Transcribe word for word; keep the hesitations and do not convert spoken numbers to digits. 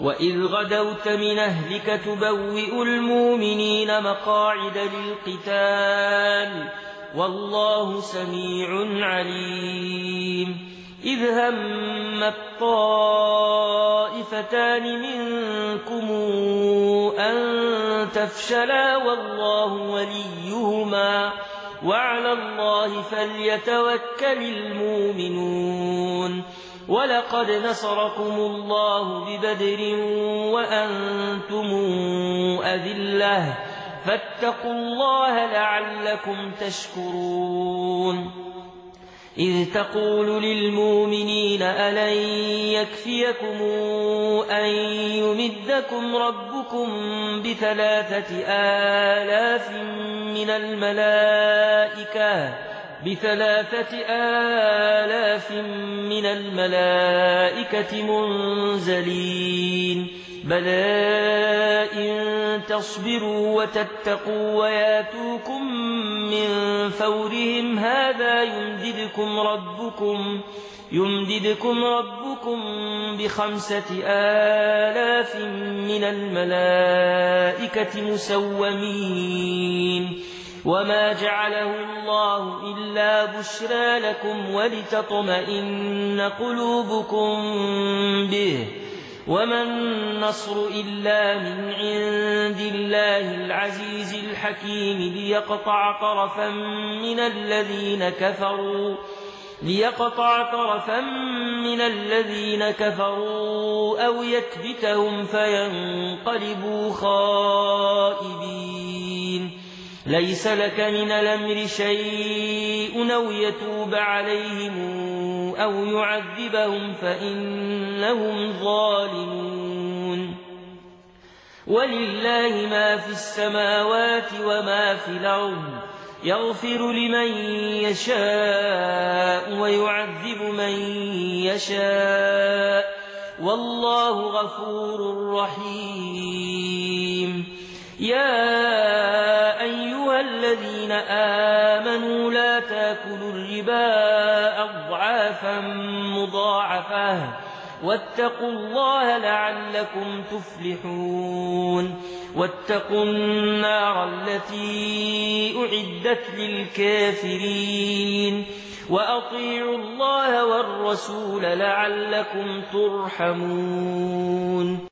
وإذ غدوت من أهلك تبوئ المؤمنين مقاعد للقتال والله سميع عليم إذ هم الطائفتان منكم أن تفشلا والله وليهما وعلى الله فليتوكل المؤمنون ولقد نصركم الله ببدر وأنتم أذلة فاتقوا الله لعلكم تشكرون إذ تقول للمؤمنين ألن يكفيكم أن يمدكم ربكم بثلاثة آلاف من الملائكة بثلاثة آلاف من الملائكة منزلين بلى إن تصبروا وتتقوا وياتوكم من فورهم هذا يمددكم ربكم يمددكم ربكم بخمسة آلاف من الملائكة مسومين وما جعله الله إلا بشرى لكم ولتطمئن قلوبكم به وما النصر إلا من عند الله العزيز الحكيم ليقطع طرفا من الذين كفروا ليقطع طرفا من الذين كفروا أو يكبتهم فينقلبوا خائبين ليس لك من الأمر شيء أو يتوب عليهم أو يعذبهم فإنهم ظالمون ولله ما في السماوات وما في الأرض يغفر لمن يشاء ويعذب من يشاء والله غفور رحيم يا أيها الذين آمنوا لا تاكلوا الربا أضعافا مضاعفة واتقوا الله لعلكم تفلحون واتقوا النار التي أعدت للكافرين وأطيعوا الله والرسول لعلكم ترحمون